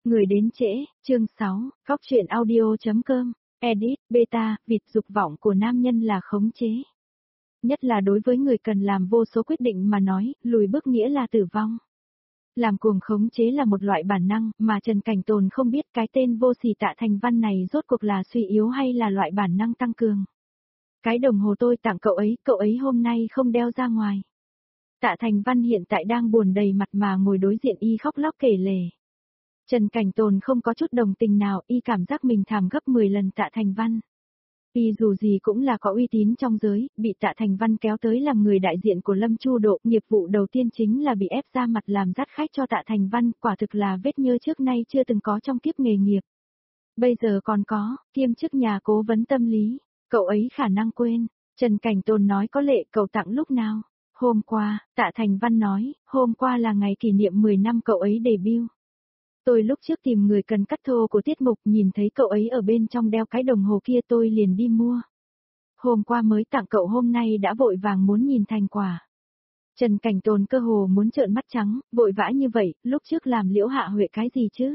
Người đến trễ, chương 6, Góc truyện audio.com, edit, beta, vịt dục vọng của nam nhân là khống chế. Nhất là đối với người cần làm vô số quyết định mà nói, lùi bước nghĩa là tử vong. Làm cuồng khống chế là một loại bản năng mà Trần Cảnh Tồn không biết cái tên vô sỉ Tạ Thành Văn này rốt cuộc là suy yếu hay là loại bản năng tăng cường. Cái đồng hồ tôi tặng cậu ấy hôm nay không đeo ra ngoài. Tạ Thành Văn hiện tại đang buồn đầy mặt mà ngồi đối diện y khóc lóc kể lể. Trần Cảnh Tồn không có chút đồng tình nào, y cảm giác mình thảm gấp 10 lần Tạ Thành Văn. Y dù gì cũng là có uy tín trong giới, bị Tạ Thành Văn kéo tới làm người đại diện của Lâm Chu Độ, nghiệp vụ đầu tiên chính là bị ép ra mặt làm dắt khách cho Tạ Thành Văn, quả thực là vết nhơ trước nay chưa từng có trong kiếp nghề nghiệp. Bây giờ còn có, kiêm chức nhà cố vấn tâm lý, cậu ấy khả năng quên. Trần Cảnh Tồn nói có lệ, cậu tặng lúc nào? Hôm qua, Tạ Thành Văn nói, hôm qua là ngày kỷ niệm 10 năm cậu ấy debut. Tôi lúc trước tìm người cần cắt thô của tiết mục, nhìn thấy cậu ấy ở bên trong đeo cái đồng hồ kia tôi liền đi mua. Hôm qua mới tặng cậu, hôm nay đã vội vàng muốn nhìn thành quả. Trần Cảnh Tồn cơ hồ muốn trợn mắt trắng, vội vã như vậy, lúc trước làm Liễu Hạ Huệ cái gì chứ?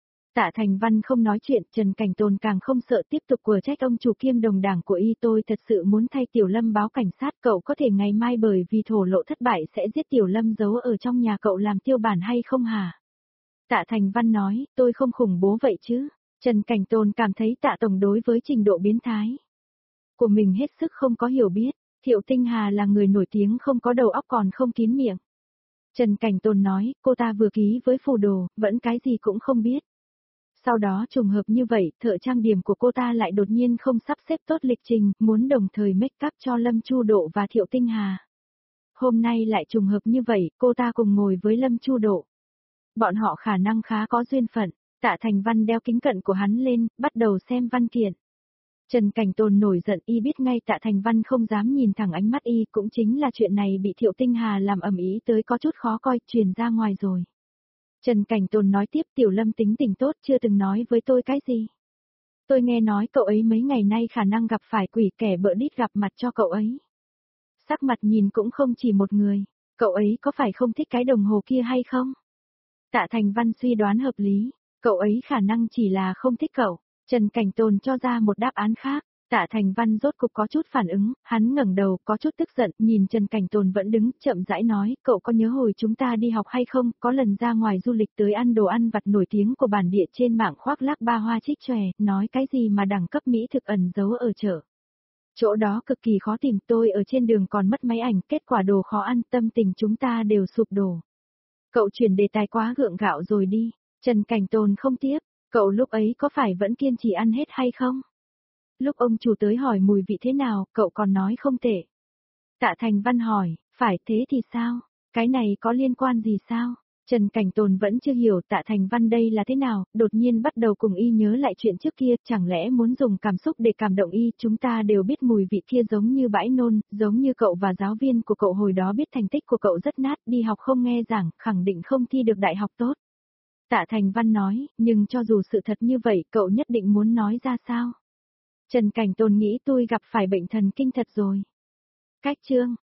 Tạ Thành Văn không nói chuyện, Trần Cảnh Tồn càng không sợ tiếp tục quở trách ông chủ kiêm đồng đảng của y. Tôi thật sự muốn thay Tiểu Lâm báo cảnh sát, cậu có thể ngày mai bởi vì thổ lộ thất bại sẽ giết Tiểu Lâm giấu ở trong nhà cậu làm tiêu bản hay không hả? Tạ Thành Văn nói, tôi không khủng bố vậy chứ. Trần Cảnh Tồn cảm thấy Tạ Tổng đối với trình độ biến thái của mình hết sức không có hiểu biết. Thiệu Tinh Hà là người nổi tiếng không có đầu óc còn không kín miệng. Trần Cảnh Tồn nói, cô ta vừa ký với phù đồ, vẫn cái gì cũng không biết. Sau đó trùng hợp như vậy, thợ trang điểm của cô ta lại đột nhiên không sắp xếp tốt lịch trình, muốn đồng thời make up cho Lâm Chu Độ và Thiệu Tinh Hà. Hôm nay lại trùng hợp như vậy, cô ta cùng ngồi với Lâm Chu Độ. Bọn họ khả năng khá có duyên phận. Tạ Thành Văn đeo kính cận của hắn lên, bắt đầu xem văn kiện. Trần Cảnh Tồn nổi giận, y biết ngay Tạ Thành Văn không dám nhìn thẳng ánh mắt y, cũng chính là chuyện này bị Thiệu Tinh Hà làm ầm ĩ tới có chút khó coi, truyền ra ngoài rồi. Trần Cảnh Tồn nói tiếp, Tiểu Lâm tính tình tốt, chưa từng nói với tôi cái gì. Tôi nghe nói cậu ấy mấy ngày nay khả năng gặp phải quỷ, kẻ bợ đít gặp mặt cho cậu ấy. Sắc mặt nhìn cũng không chỉ một người, cậu ấy có phải không thích cái đồng hồ kia hay không? Tạ Thành Văn suy đoán hợp lý, cậu ấy khả năng chỉ là không thích cậu. Trần Cảnh Tồn cho ra một đáp án khác. Tạ Thành Văn rốt cục có chút phản ứng, hắn ngẩng đầu có chút tức giận, nhìn Trần Cảnh Tồn vẫn đứng, chậm rãi nói, cậu có nhớ hồi chúng ta đi học hay không, có lần ra ngoài du lịch tới ăn đồ ăn vặt nổi tiếng của bản địa trên mạng khoác lác ba hoa trích chòe, nói cái gì mà đẳng cấp mỹ thực ẩn giấu ở chợ. Chỗ đó cực kỳ khó tìm, tôi ở trên đường còn mất máy ảnh, kết quả đồ khó ăn, tâm tình chúng ta đều sụp đổ. Cậu chuyển đề tài quá gượng gạo rồi đi. Trần Cảnh Tồn không tiếp, cậu lúc ấy có phải vẫn kiên trì ăn hết hay không? Lúc ông chủ tới hỏi mùi vị thế nào, cậu còn nói không tệ. Tạ Thành Văn hỏi, phải thế thì sao? Cái này có liên quan gì sao? Trần Cảnh Tồn vẫn chưa hiểu Tạ Thành Văn đây là thế nào, đột nhiên bắt đầu cùng y nhớ lại chuyện trước kia, chẳng lẽ muốn dùng cảm xúc để cảm động y, chúng ta đều biết mùi vị kia giống như bãi nôn, giống như cậu và giáo viên của cậu hồi đó biết thành tích của cậu rất nát, đi học không nghe giảng, khẳng định không thi được đại học tốt. Tạ Thành Văn nói, nhưng cho dù sự thật như vậy, cậu nhất định muốn nói ra sao? Trần Cảnh Tồn nghĩ tôi gặp phải bệnh thần kinh thật rồi. Cách chương.